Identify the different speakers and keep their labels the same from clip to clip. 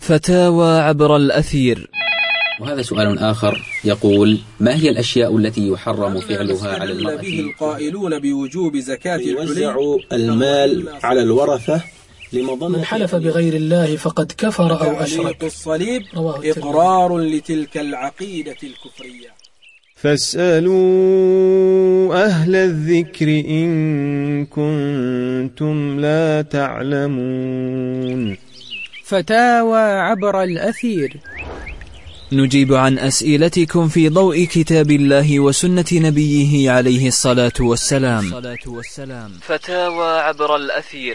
Speaker 1: فتاوى عبر الأثير.
Speaker 2: وهذا سؤال آخر يقول: ما هي الأشياء التي يحرم فعلها على المرأة؟
Speaker 3: به القائلون بوجوب زكاة
Speaker 4: يوزع المال على الورثة
Speaker 5: من حلف بغير الله فقد كفر أو أشرك.
Speaker 3: الصليب إقرار لتلك العقيدة الكفرية.
Speaker 6: فاسألوا أهل الذكر إن كنتم لا تعلمون.
Speaker 7: فتاوى عبر الأثير.
Speaker 1: نجيب عن أسئلتكم في ضوء كتاب الله وسنة نبيه عليه الصلاة والسلام. فتاوى عبر الأثير.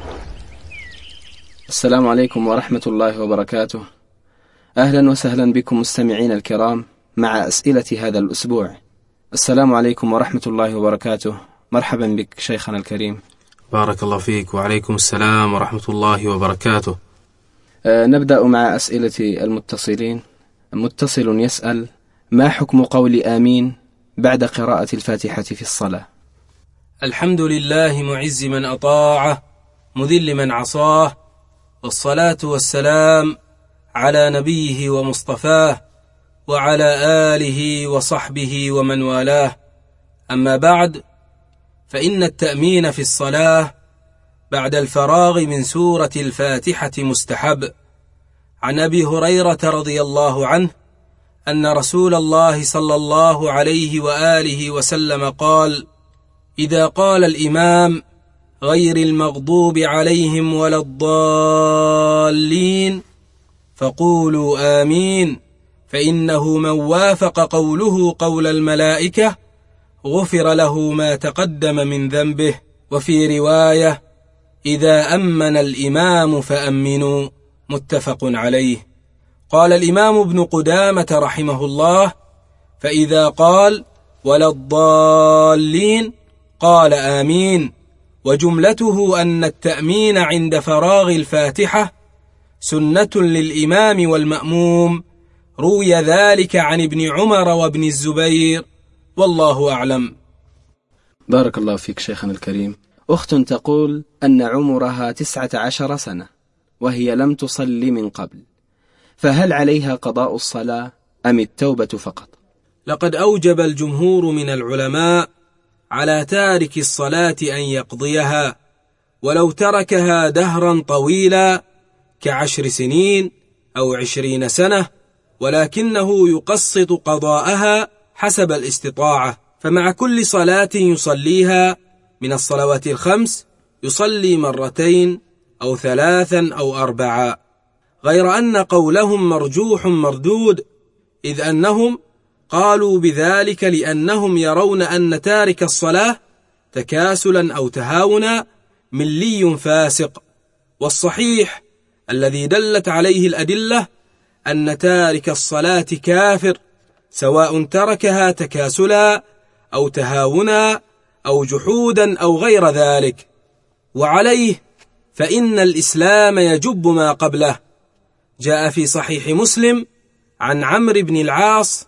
Speaker 8: السلام عليكم ورحمة الله وبركاته. أهلا وسهلا بكم مستمعين الكرام مع أسئلة هذا الأسبوع. السلام عليكم ورحمة الله وبركاته. مرحبا بك شيخنا الكريم.
Speaker 9: بارك الله فيك. وعليكم السلام ورحمة الله وبركاته.
Speaker 8: نبدأ مع أسئلة المتصلين. متصل يسأل: ما حكم قول آمين بعد قراءة الفاتحة في الصلاة؟
Speaker 3: الحمد لله معز من أطاعه مذل من عصاه، والصلاة والسلام على نبيه ومصطفاه وعلى آله وصحبه ومن والاه. أما بعد، فإن التأمين في الصلاة بعد الفراغ من سورة الفاتحة مستحب. عن أبي هريرة رضي الله عنه أن رسول الله صلى الله عليه وآله وسلم قال: إذا قال الإمام غير المغضوب عليهم ولا الضالين فقولوا آمين، فإنه من وافق قوله قول الملائكة غفر له ما تقدم من ذنبه. وفي رواية: إذا أمن الإمام فأمنوا، متفق عليه. قال الإمام ابن قدامة رحمه الله: فإذا قال ولا الضالين قال آمين. وجملته أن التأمين عند فراغ الفاتحة سنة للإمام والمأموم. روي ذلك عن ابن عمر وابن الزبير، والله أعلم.
Speaker 8: بارك الله فيك شيخنا الكريم. أخت تقول أن عمرها 19 سنة وهي لم تصلي من قبل، فهل عليها قضاء الصلاة أم التوبة فقط؟
Speaker 3: لقد أوجب الجمهور من العلماء على تارك الصلاة أن يقضيها، ولو تركها دهرا طويلا ك10 سنين أو 20 سنة، ولكنه يقسط قضاءها حسب الاستطاعة. فمع كل صلاة يصليها من الصلوات الخمس يصلي 2 أو 3 أو 4، غير أن قولهم مرجوح مردود، إذ أنهم قالوا بذلك لأنهم يرون أن تارك الصلاة تكاسلا أو تهاونا ملي فاسق. والصحيح الذي دلت عليه الأدلة أن تارك الصلاة كافر، سواء تركها تكاسلا أو تهاونا أو جحودا أو غير ذلك. وعليه فإن الإسلام يجب ما قبله. جاء في صحيح مسلم عن عمرو بن العاص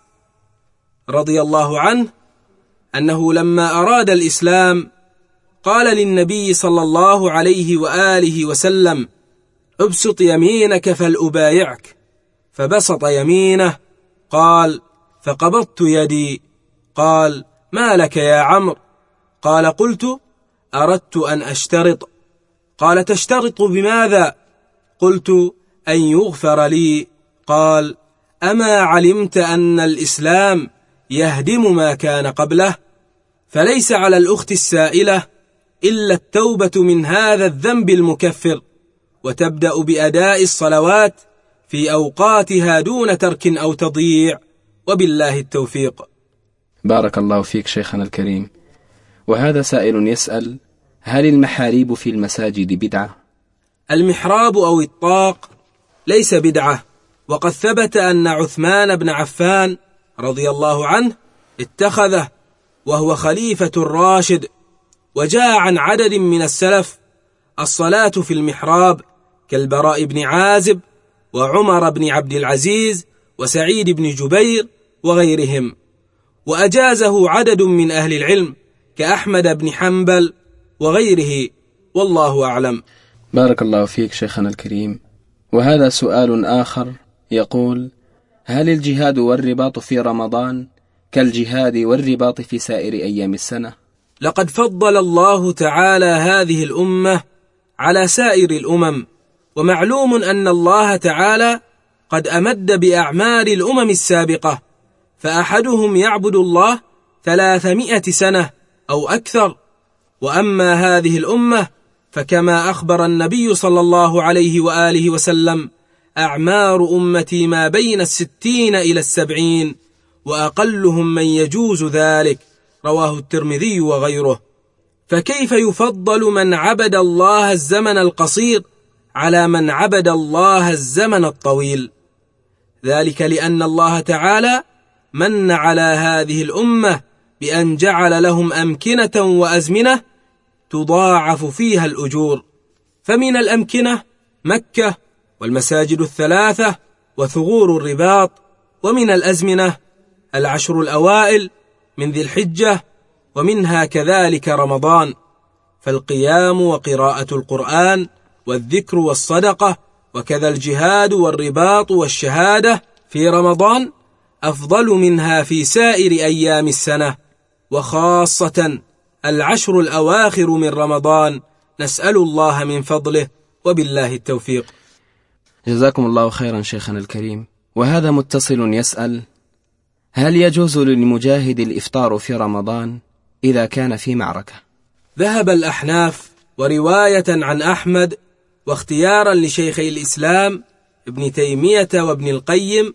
Speaker 3: رضي الله عنه أنه لما أراد الإسلام قال للنبي صلى الله عليه وآله وسلم: ابسط يمينك فلأبايعك. فبسط يمينه. قال: فقبضت يدي. قال: ما لك يا عمرو؟ قال: قلت: أردت أن أشترط. قال: تشترط بماذا؟ قلت: أن يغفر لي. قال: أما علمت أن الإسلام يهدم ما كان قبله؟ فليس على الأخت السائلة إلا التوبة من هذا الذنب المكفر، وتبدأ بأداء الصلوات في أوقاتها دون ترك أو تضييع، وبالله التوفيق.
Speaker 8: بارك الله فيك شيخنا الكريم. وهذا سائل يسأل: هل المحاريب في المساجد بدعة؟
Speaker 3: المحراب أو الطاق ليس بدعة، وقد ثبت أن عثمان بن عفان رضي الله عنه اتخذه وهو خليفة الراشد. وجاء عن عدد من السلف الصلاة في المحراب كالبراء بن عازب وعمر بن عبد العزيز وسعيد بن جبير وغيرهم، وأجازه عدد من أهل العلم كأحمد بن حنبل وغيره، والله أعلم.
Speaker 8: بارك الله فيك شيخنا الكريم. وهذا سؤال آخر يقول: هل الجهاد والرباط في رمضان كالجهاد والرباط في سائر أيام السنة؟
Speaker 3: لقد فضل الله تعالى هذه الأمة على سائر الأمم، ومعلوم أن الله تعالى قد أمد بأعمار الأمم السابقة، فأحدهم يعبد الله 300 سنة أو أكثر، وأما هذه الأمة فكما أخبر النبي صلى الله عليه وآله وسلم: أعمار أمتي ما بين 60 إلى 70، وأقلهم من يجوز ذلك، رواه الترمذي وغيره. فكيف يفضل من عبد الله الزمن القصير على من عبد الله الزمن الطويل؟ ذلك لأن الله تعالى من على هذه الأمة بأن جعل لهم أمكنة وأزمنة تضاعف فيها الأجور، فمن الأمكنة مكة والمساجد الثلاثة وثغور الرباط، ومن الأزمنة 10 الأوائل من ذي الحجة، ومنها كذلك رمضان، فالقيام وقراءة القرآن والذكر والصدقة وكذا الجهاد والرباط والشهادة في رمضان أفضل منها في سائر أيام السنة، وخاصة 10 الأواخر من رمضان، نسأل الله من فضله، وبالله التوفيق.
Speaker 8: جزاكم الله خيرا شيخنا الكريم. وهذا متصل يسأل: هل يجوز للمجاهد الإفطار في رمضان إذا كان في معركة؟
Speaker 3: ذهب الأحناف ورواية عن أحمد واختيارا لشيخي الإسلام ابن تيمية وابن القيم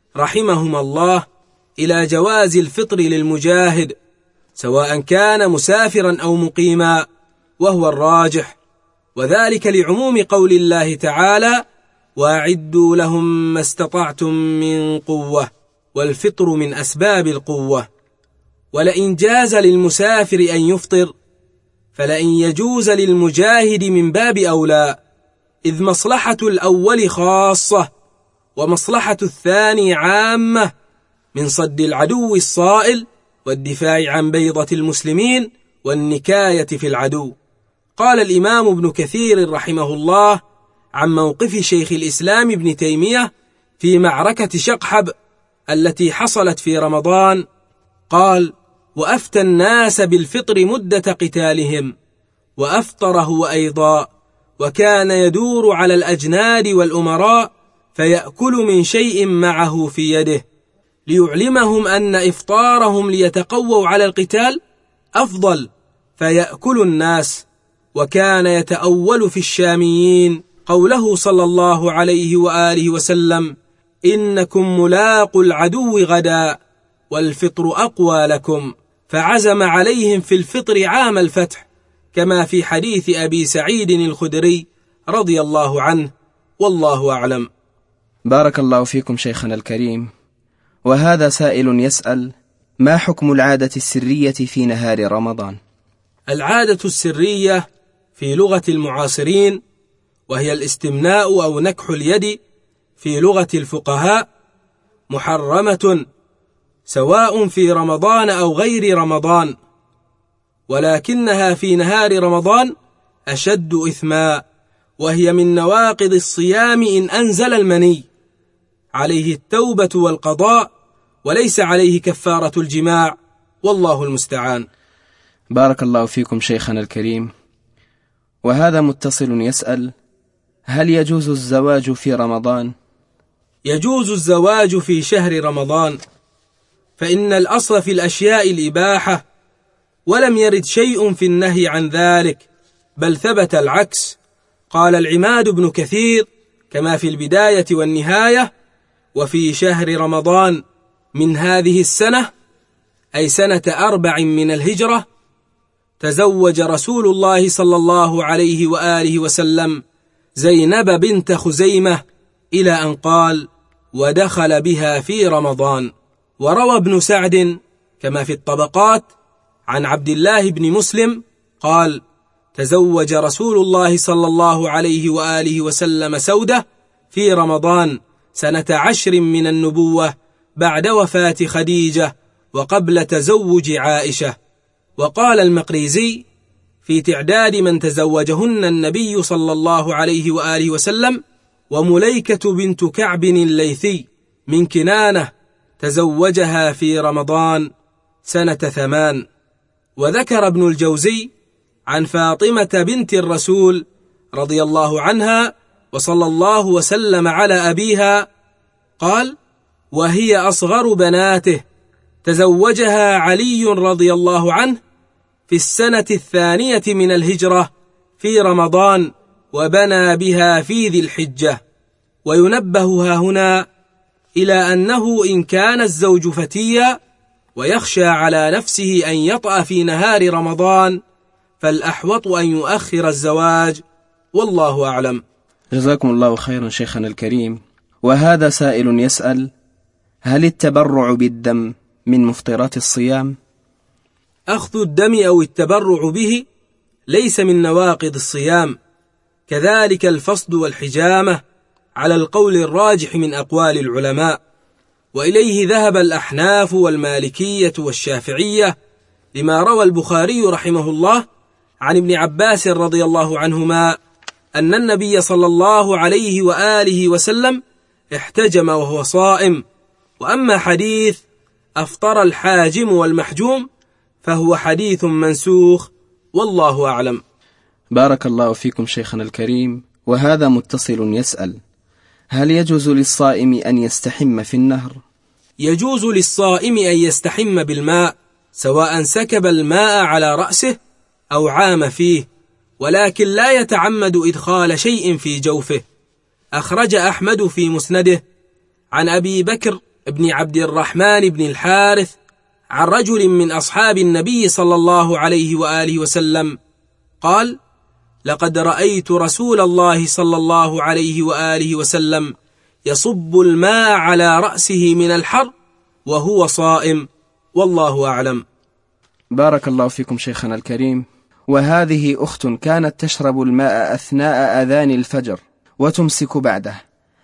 Speaker 3: رحمهما الله إلى جواز الفطر للمجاهد سواء كان مسافرا أو مقيما، وهو الراجح، وذلك لعموم قول الله تعالى: وأعدوا لهم ما استطعتم من قوة، والفطر من أسباب القوة. ولئن جاز للمسافر أن يفطر فلئن يجوز للمجاهد من باب أولى، إذ مصلحة الأول خاصة ومصلحة الثاني عامة من صد العدو الصائل والدفاع عن بيضة المسلمين والنكاية في العدو. قال الإمام ابن كثير رحمه الله عن موقف شيخ الإسلام ابن تيمية في معركة شقحب التي حصلت في رمضان، قال: وأفتى الناس بالفطر مدة قتالهم، وأفطر هو أيضا، وكان يدور على الأجناد والأمراء فيأكل من شيء معه في يده، ليعلمهم أن إفطارهم ليتقووا على القتال أفضل، فيأكل الناس. وكان يتأول في الشاميين قوله صلى الله عليه وآله وسلم: إنكم ملاقوا العدو غدا والفطر أقوى لكم، فعزم عليهم في الفطر عام الفتح، كما في حديث أبي سعيد الخدري رضي الله عنه، والله أعلم.
Speaker 8: بارك الله فيكم شيخنا الكريم. وهذا سائل يسأل: ما حكم العادة السرية في نهار رمضان؟
Speaker 3: العادة السرية في لغة المعاصرين، وهي الاستمناء أو نكح اليد في لغة الفقهاء، محرمة سواء في رمضان أو غير رمضان، ولكنها في نهار رمضان أشد إثما، وهي من نواقض الصيام إن أنزل المني، عليه التوبة والقضاء، وليس عليه كفارة الجماع، والله المستعان.
Speaker 8: بارك الله فيكم شيخنا الكريم. وهذا متصل يسأل: هل يجوز الزواج في رمضان؟
Speaker 3: يجوز الزواج في شهر رمضان، فإن الأصل في الأشياء الإباحة، ولم يرد شيء في النهي عن ذلك، بل ثبت العكس. قال العماد بن كثير كما في البداية والنهاية: وفي شهر رمضان من هذه السنة، أي سنة 4 من الهجرة، تزوج رسول الله صلى الله عليه وآله وسلم زينب بنت خزيمة، إلى أن قال: ودخل بها في رمضان. وروى ابن سعد كما في الطبقات عن عبد الله بن مسلم قال: تزوج رسول الله صلى الله عليه وآله وسلم سودة في رمضان سنة 10 من النبوة، بعد وفاة خديجة وقبل تزوج عائشة. وقال المقريزي في تعداد من تزوجهن النبي صلى الله عليه وآله وسلم: ومليكة بنت كعب الليثي من كنانة تزوجها في رمضان سنة 8. وذكر ابن الجوزي عن فاطمة بنت الرسول رضي الله عنها وصلى الله وسلم على أبيها قال: وهي أصغر بناته تزوجها علي رضي الله عنه في السنة 2 من الهجرة في رمضان، وبنى بها في ذي الحجة. وينبه هنا إلى أنه إن كان الزوج فتيا ويخشى على نفسه أن يطأ في نهار رمضان فالأحوط أن يؤخر الزواج، والله أعلم.
Speaker 8: جزاكم الله خيرا شيخنا الكريم. وهذا سائل يسأل: هل التبرع بالدم من مفطرات الصيام؟
Speaker 3: أخذ الدم أو التبرع به ليس من نواقض الصيام، كذلك الفصد والحجامة على القول الراجح من أقوال العلماء، وإليه ذهب الأحناف والمالكية والشافعية، لما روى البخاري رحمه الله عن ابن عباس رضي الله عنهما أن النبي صلى الله عليه وآله وسلم احتجم وهو صائم. وأما حديث أفطر الحاجم والمحجوم فهو حديث منسوخ، والله أعلم.
Speaker 8: بارك الله فيكم شيخنا الكريم. وهذا متصل يسأل: هل يجوز للصائم أن يستحم في النهر؟
Speaker 3: يجوز للصائم أن يستحم بالماء، سواء سكب الماء على رأسه أو عام فيه، ولكن لا يتعمد إدخال شيء في جوفه. أخرج أحمد في مسنده عن أبي بكر بن عبد الرحمن بن الحارث عن رجل من أصحاب النبي صلى الله عليه وآله وسلم قال: لقد رأيت رسول الله صلى الله عليه وآله وسلم يصب الماء على رأسه من الحر وهو صائم، والله أعلم.
Speaker 8: بارك الله فيكم شيخنا الكريم. وهذه أخت كانت تشرب الماء أثناء أذان الفجر وتمسك بعده،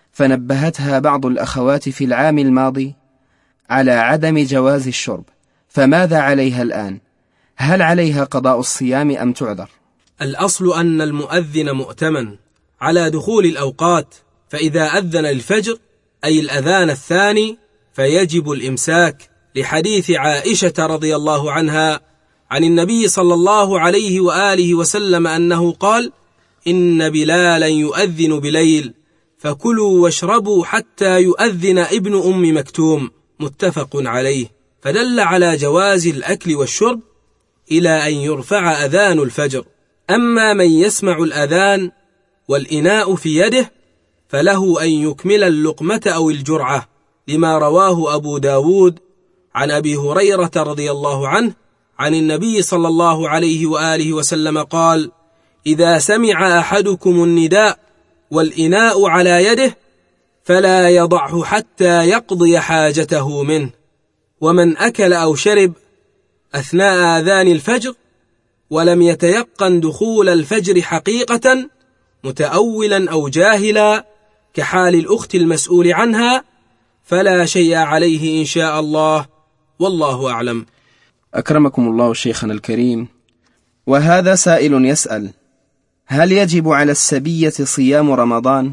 Speaker 8: فنبهتها بعض الأخوات في العام الماضي على عدم جواز الشرب، فماذا عليها الآن؟ هل عليها قضاء الصيام أم تعذر؟
Speaker 3: الأصل أن المؤذن مؤتمن على دخول الأوقات، فإذا أذن الفجر أي الأذان الثاني فيجب الإمساك، لحديث عائشة رضي الله عنها عن النبي صلى الله عليه وآله وسلم أنه قال: إن بلالا يؤذن بليل فكلوا واشربوا حتى يؤذن ابن أم مكتوم، متفق عليه. فدل على جواز الأكل والشرب إلى أن يرفع أذان الفجر. أما من يسمع الأذان والإناء في يده فله أن يكمل اللقمة أو الجرعة، لما رواه أبو داود عن أبي هريرة رضي الله عنه عن النبي صلى الله عليه وآله وسلم قال: إذا سمع أحدكم النداء والإناء على يده فلا يضعه حتى يقضي حاجته منه. ومن أكل أو شرب أثناء آذان الفجر ولم يتيقن دخول الفجر حقيقة، متأولا أو جاهلا كحال الأخت المسؤول عنها، فلا شيء عليه إن شاء الله، والله أعلم.
Speaker 8: أكرمكم الله شيخنا الكريم. وهذا سائل يسأل: هل يجب على السبية صيام رمضان؟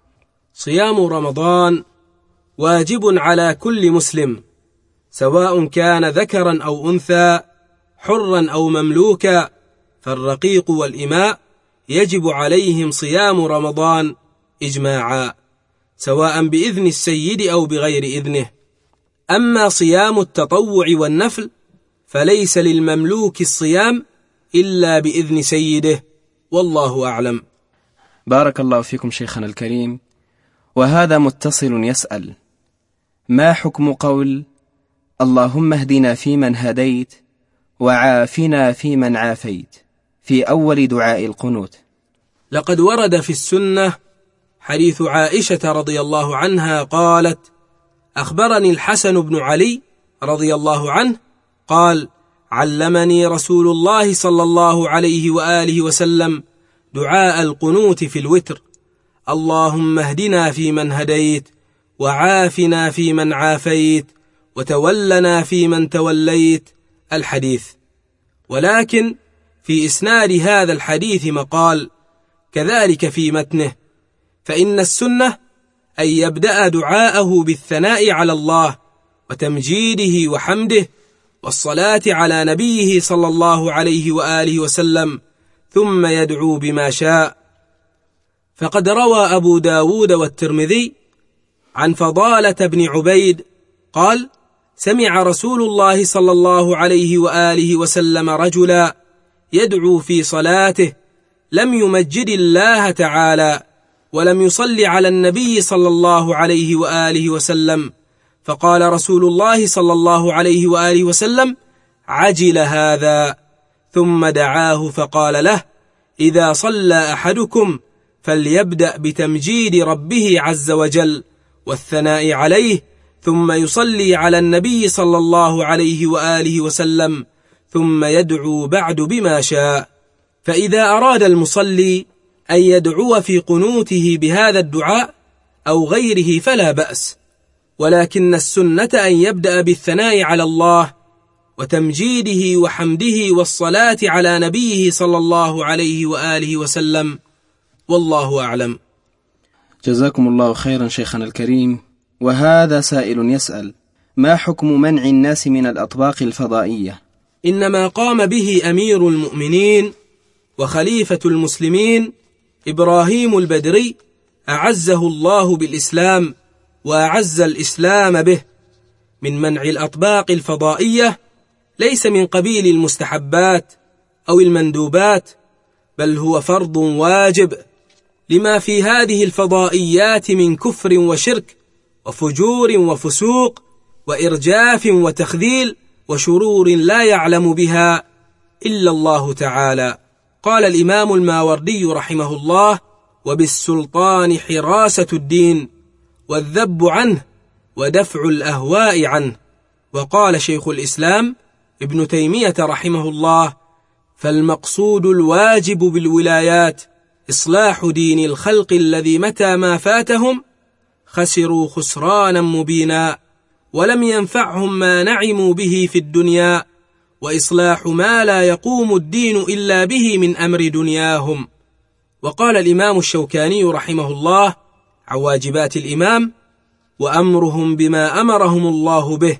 Speaker 3: صيام رمضان واجب على كل مسلم، سواء كان ذكرا أو أنثى، حرا أو مملوكا، فالرقيق والإماء يجب عليهم صيام رمضان إجماعا، سواء بإذن السيد أو بغير إذنه. أما صيام التطوع والنفل فليس للمملوك الصيام إلا بإذن سيده، والله أعلم.
Speaker 8: بارك الله فيكم شيخنا الكريم. وهذا متصل يسأل: ما حكم قول اللهم اهدنا فيمن هديت وعافنا فيمن عافيت في أول دعاء القنوت؟
Speaker 3: لقد ورد في السنة حديث عائشة رضي الله عنها قالت: أخبرني الحسن بن علي رضي الله عنه قال: علمني رسول الله صلى الله عليه وآله وسلم دعاء القنوت في الوتر: اللهم اهدنا فيمن هديت وعافنا فيمن عافيت وتولنا فيمن توليت، الحديث. ولكن في إسناد هذا الحديث مقال، كذلك في متنه، فإن السنة أن يبدأ دعاءه بالثناء على الله وتمجيده وحمده والصلاة على نبيه صلى الله عليه وآله وسلم، ثم يدعو بما شاء. فقد روى أبو داود والترمذي عن فضالة بن عبيد قال: سمع رسول الله صلى الله عليه وآله وسلم رجلا يدعو في صلاته لم يمجد الله تعالى ولم يصل على النبي صلى الله عليه وآله وسلم، فقال رسول الله صلى الله عليه وآله وسلم: عجل هذا، ثم دعاه فقال له: إذا صلى أحدكم فليبدأ بتمجيد ربه عز وجل والثناء عليه، ثم يصلي على النبي صلى الله عليه وآله وسلم، ثم يدعو بعد بما شاء. فإذا أراد المصلي أن يدعو في قنوته بهذا الدعاء أو غيره فلا بأس، ولكن السنة أن يبدأ بالثناء على الله وتمجيده وحمده والصلاة على نبيه صلى الله عليه وآله وسلم، والله أعلم.
Speaker 8: جزاكم الله خيرا شيخنا الكريم. وهذا سائل يسأل: ما حكم منع الناس من الأطباق الفضائية؟
Speaker 3: إنما قام به أمير المؤمنين وخليفة المسلمين إبراهيم البدري أعزه الله بالإسلام وأعز الإسلام به، من منع الأطباق الفضائية ليس من قبيل المستحبات أو المندوبات، بل هو فرض واجب، لما في هذه الفضائيات من كفر وشرك وفجور وفسوق وإرجاف وتخذيل وشرور لا يعلم بها إلا الله تعالى. قال الإمام الماوردي رحمه الله: وبالسلطان حراسة الدين والذب عنه ودفع الأهواء عنه. وقال شيخ الإسلام ابن تيمية رحمه الله: فالمقصود الواجب بالولايات إصلاح دين الخلق الذي متى ما فاتهم خسروا خسرانا مبينا، ولم ينفعهم ما نعموا به في الدنيا، وإصلاح ما لا يقوم الدين إلا به من أمر دنياهم. وقال الإمام الشوكاني رحمه الله عن واجبات الإمام: وأمرهم بما أمرهم الله به،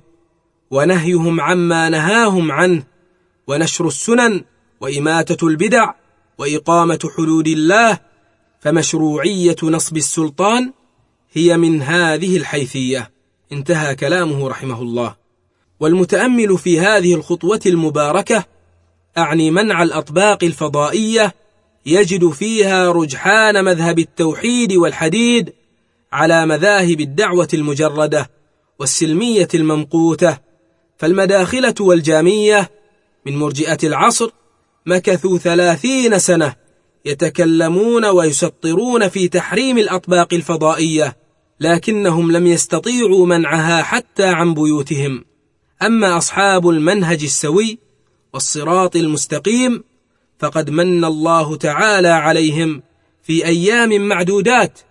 Speaker 3: ونهيهم عما نهاهم عنه، ونشر السنن، وإماتة البدع، وإقامة حدود الله. فمشروعية نصب السلطان هي من هذه الحيثية. انتهى كلامه رحمه الله. والمتأمل في هذه الخطوة المباركة، أعني منع الأطباق الفضائية، يجد فيها رجحان مذهب التوحيد والحديد على مذاهب الدعوة المجردة والسلمية الممقوتة. فالمداخلة والجامية من مرجئة العصر مكثوا 30 سنة يتكلمون ويسطرون في تحريم الأطباق الفضائية، لكنهم لم يستطيعوا منعها حتى عن بيوتهم. أما أصحاب المنهج السوي والصراط المستقيم فقد من الله تعالى عليهم في أيام معدودات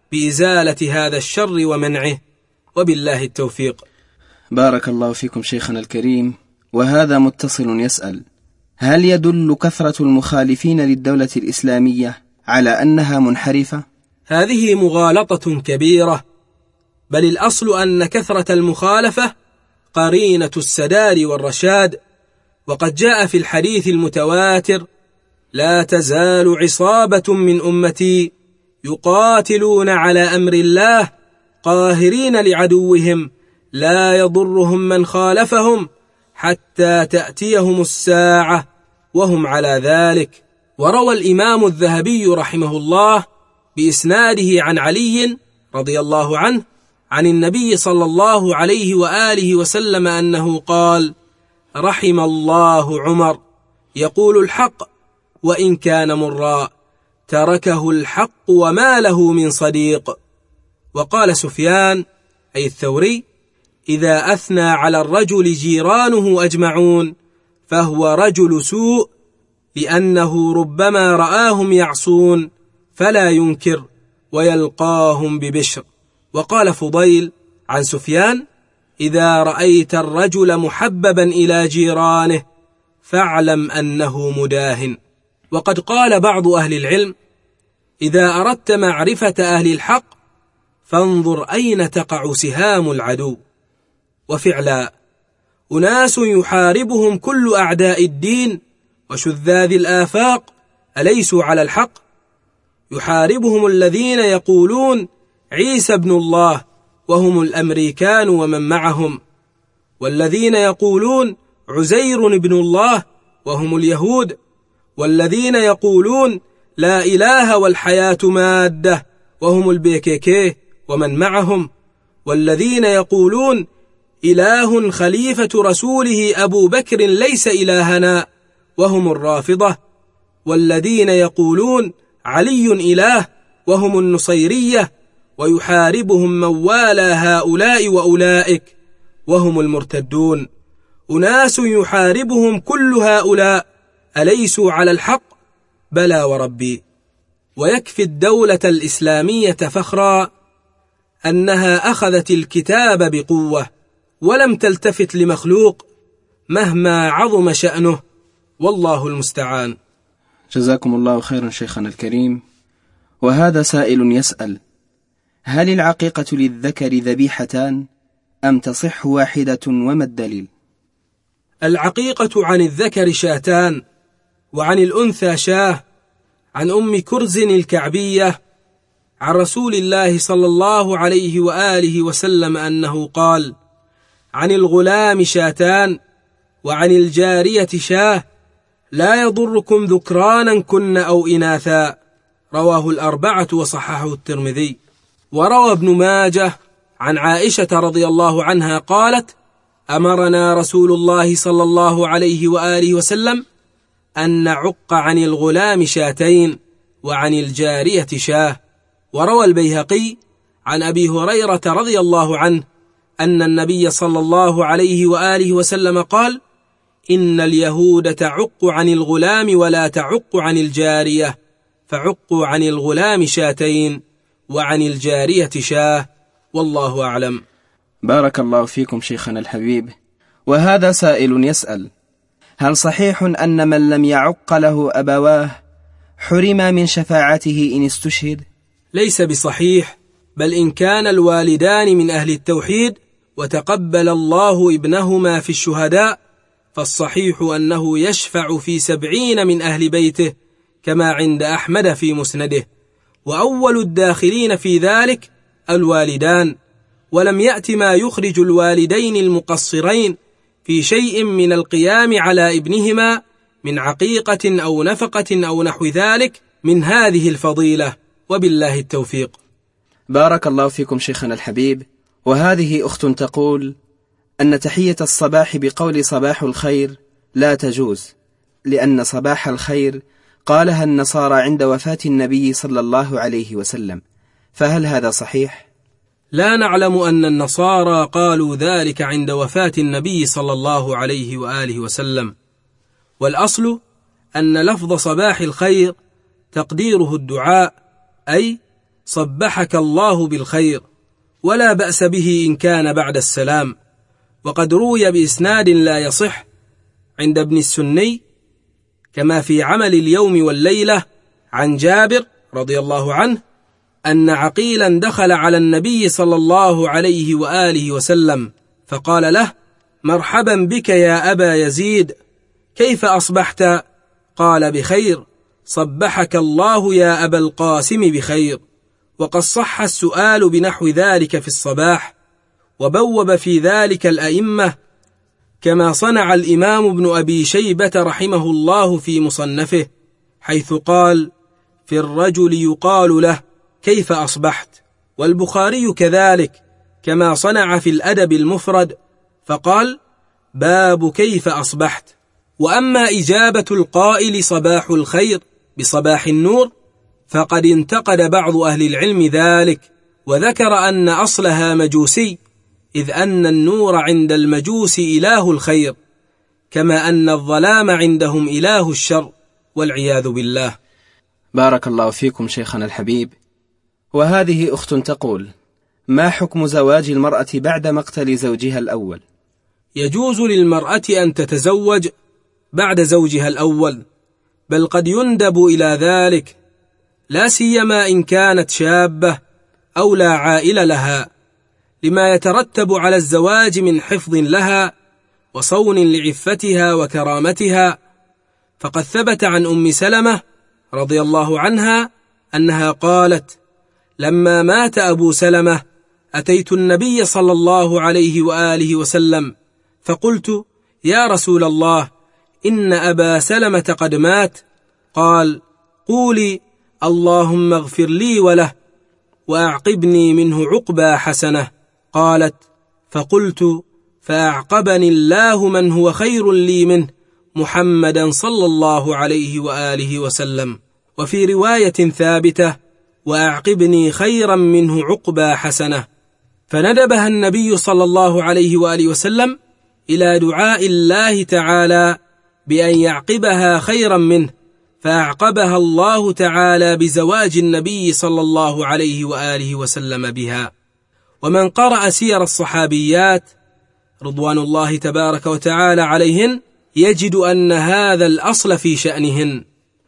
Speaker 3: بإزالة هذا الشر ومنعه، وبالله التوفيق.
Speaker 8: بارك الله فيكم شيخنا الكريم. وهذا متصل يسأل: هل يدل كثرة المخالفين للدولة الإسلامية على أنها منحرفة؟
Speaker 3: هذه مغالطة كبيرة، بل الأصل أن كثرة المخالفة قرينة السداد والرشاد. وقد جاء في الحديث المتواتر: لا تزال عصابة من أمتي يقاتلون على أمر الله قاهرين لعدوهم لا يضرهم من خالفهم حتى تأتيهم الساعة وهم على ذلك. وروى الإمام الذهبي رحمه الله بإسناده عن علي رضي الله عنه عن النبي صلى الله عليه وآله وسلم أنه قال: رحم الله عمر يقول الحق وإن كان مرا، تركه الحق وما له من صديق. وقال سفيان أي الثوري: إذا أثنى على الرجل جيرانه أجمعون فهو رجل سوء، لأنه ربما رآهم يعصون فلا ينكر ويلقاهم ببشر. وقال فضيل عن سفيان: إذا رأيت الرجل محببا إلى جيرانه فاعلم أنه مداهن. وقد قال بعض أهل العلم: إذا أردت معرفة أهل الحق فانظر أين تقع سهام العدو. وفعلا أناس يحاربهم كل أعداء الدين وشذاذ الآفاق أليسوا على الحق؟ يحاربهم الذين يقولون عيسى ابن الله وهم الأمريكان ومن معهم، والذين يقولون عزير ابن الله وهم اليهود، والذين يقولون لا إله والحياة مادة وهم البيكيكي ومن معهم، والذين يقولون إله خليفة رسوله أبو بكر ليس إلهنا وهم الرافضة، والذين يقولون علي إله وهم النصيرية، ويحاربهم من والى هؤلاء وأولئك وهم المرتدون. أناس يحاربهم كل هؤلاء أليسوا على الحق؟ بلى وربي. ويكفي الدولة الإسلامية فخرا أنها أخذت الكتاب بقوة ولم تلتفت لمخلوق مهما عظم شأنه، والله المستعان.
Speaker 8: جزاكم الله خيرا شيخنا الكريم. وهذا سائل يسأل: هل العقيقة للذكر ذبيحتان أم تصح واحدة وما الدليل؟
Speaker 3: العقيقة عن الذكر شاتان وعن الأنثى شاه، عن أم كرز الكعبية عن رسول الله صلى الله عليه وآله وسلم أنه قال: عن الغلام شاتان وعن الجارية شاه، لا يضركم ذكرانا كن أو إناثا. رواه الأربعة وصححه الترمذي. وروى ابن ماجه عن عائشة رضي الله عنها قالت: أمرنا رسول الله صلى الله عليه وآله وسلم أن نعق عن الغلام شاتين وعن الجارية شاه. وروى البيهقي عن أبي هريرة رضي الله عنه أن النبي صلى الله عليه وآله وسلم قال: إن اليهود تعق عن الغلام ولا تعق عن الجارية، فعقوا عن الغلام شاتين وعن الجارية شاه، والله أعلم.
Speaker 8: بارك الله فيكم شيخنا الحبيب. وهذا سائل يسأل: هل صحيح أن من لم يعق له أبواه حرم من شفاعته إن استشهد؟
Speaker 3: ليس بصحيح، بل إن كان الوالدان من أهل التوحيد وتقبل الله ابنهما في الشهداء فالصحيح أنه يشفع في 70 من أهل بيته كما عند أحمد في مسنده، وأول الداخلين في ذلك الوالدان، ولم يأت ما يخرج الوالدين المقصرين في شيء من القيام على ابنهما من عقيقة أو نفقة أو نحو ذلك من هذه الفضيلة، وبالله التوفيق.
Speaker 8: بارك الله فيكم شيخنا الحبيب. وهذه أخت تقول أن تحية الصباح بقول صباح الخير لا تجوز، لأن صباح الخير قالها النصارى عند وفاة النبي صلى الله عليه وسلم، فهل هذا صحيح؟
Speaker 3: لا نعلم أن النصارى قالوا ذلك عند وفاة النبي صلى الله عليه وآله وسلم، والأصل أن لفظ صباح الخير تقديره الدعاء، أي صبحك الله بالخير، ولا بأس به إن كان بعد السلام. وقد روي بإسناد لا يصح عند ابن السني كما في عمل اليوم والليلة عن جابر رضي الله عنه أن عقيلا دخل على النبي صلى الله عليه وآله وسلم فقال له: مرحبا بك يا أبا يزيد، كيف أصبحت؟ قال: بخير، صبحك الله يا أبا القاسم بخير. وقد صح السؤال بنحو ذلك في الصباح، وبوب في ذلك الأئمة كما صنع الإمام ابن أبي شيبة رحمه الله في مصنفه، حيث قال: في الرجل يقال له كيف أصبحت. والبخاري كذلك كما صنع في الأدب المفرد فقال: باب كيف أصبحت. وأما إجابة القائل صباح الخير بصباح النور فقد انتقد بعض أهل العلم ذلك، وذكر أن أصلها مجوسي، إذ أن النور عند المجوس إله الخير، كما أن الظلام عندهم إله الشر، والعياذ بالله.
Speaker 8: بارك الله فيكم شيخنا الحبيب. وهذه أخت تقول: ما حكم زواج المرأة بعد مقتل زوجها الأول؟
Speaker 3: يجوز للمرأة أن تتزوج بعد زوجها الأول، بل قد يندب إلى ذلك، لا سيما إن كانت شابة أو لا عائل لها، لما يترتب على الزواج من حفظ لها وصون لعفتها وكرامتها. فقد ثبت عن أم سلمة رضي الله عنها أنها قالت: لما مات أبو سلمة أتيت النبي صلى الله عليه وآله وسلم فقلت: يا رسول الله، إن أبا سلمة قد مات. قال: قولي: اللهم اغفر لي وله وأعقبني منه عقبى حسنة. قالت: فقلت: فأعقبني الله من هو خير لي منه، محمدا صلى الله عليه وآله وسلم. وفي رواية ثابتة: وأعقبني خيرا منه عقبى حسنة. فندبها النبي صلى الله عليه وآله وسلم إلى دعاء الله تعالى بأن يعقبها خيرا منه، فأعقبها الله تعالى بزواج النبي صلى الله عليه وآله وسلم بها. ومن قرأ سير الصحابيات رضوان الله تبارك وتعالى عليهن يجد أن هذا الأصل في شأنهن.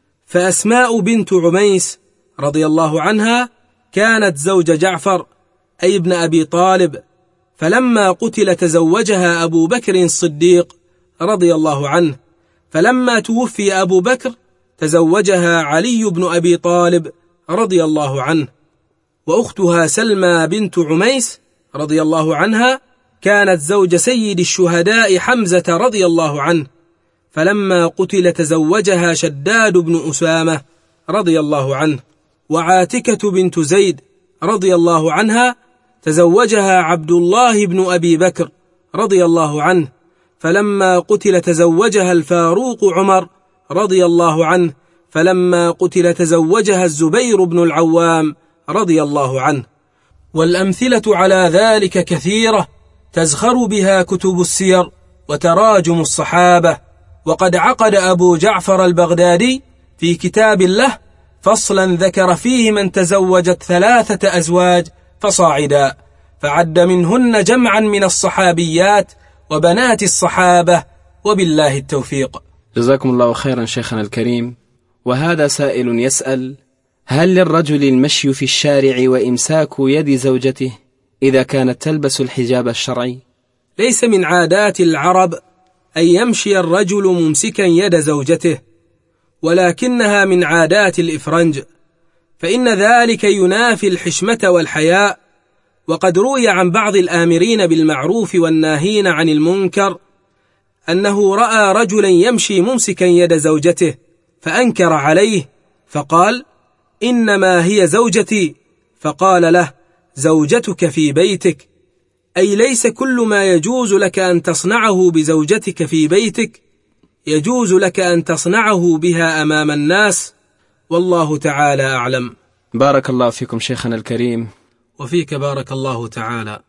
Speaker 3: فأسماء بنت عميس رضي الله عنها كانت زوج جعفر أي ابن أبي طالب، فلما قتل تزوجها أبو بكر الصديق رضي الله عنه، فلما توفي أبو بكر تزوجها علي بن أبي طالب رضي الله عنه. وأختها سلمى بنت عميس رضي الله عنها كانت زوج سيد الشهداء حمزة رضي الله عنه، فلما قتل تزوجها شداد بن أسامة رضي الله عنه. وعاتكة بنت زيد رضي الله عنها تزوجها عبد الله بن أبي بكر رضي الله عنه، فلما قتل تزوجها الفاروق عمر رضي الله عنه، فلما قتل تزوجها الزبير بن العوام رضي الله عنه. والأمثلة على ذلك كثيرة تزخر بها كتب السير وتراجم الصحابة. وقد عقد أبو جعفر البغدادي في كتاب له فصلا ذكر فيه من تزوجت 3 أزواج فصاعدا، فعد منهن جمعا من الصحابيات وبنات الصحابة، وبالله التوفيق.
Speaker 8: جزاكم الله خيرا شيخنا الكريم. وهذا سائل يسأل: هل للرجل المشي في الشارع وإمساك يد زوجته إذا كانت تلبس الحجاب الشرعي؟
Speaker 3: ليس من عادات العرب أن يمشي الرجل ممسكا يد زوجته، ولكنها من عادات الإفرنج، فإن ذلك ينافي الحشمة والحياء. وقد روي عن بعض الآمرين بالمعروف والناهين عن المنكر أنه رأى رجلا يمشي ممسكا يد زوجته فأنكر عليه فقال: إنما هي زوجتي. فقال له: زوجتك في بيتك، أي ليس كل ما يجوز لك أن تصنعه بزوجتك في بيتك يجوز لك أن تصنعه بها أمام الناس، والله تعالى أعلم.
Speaker 8: بارك الله فيكم شيخنا الكريم.
Speaker 3: وفيك بارك الله تعالى.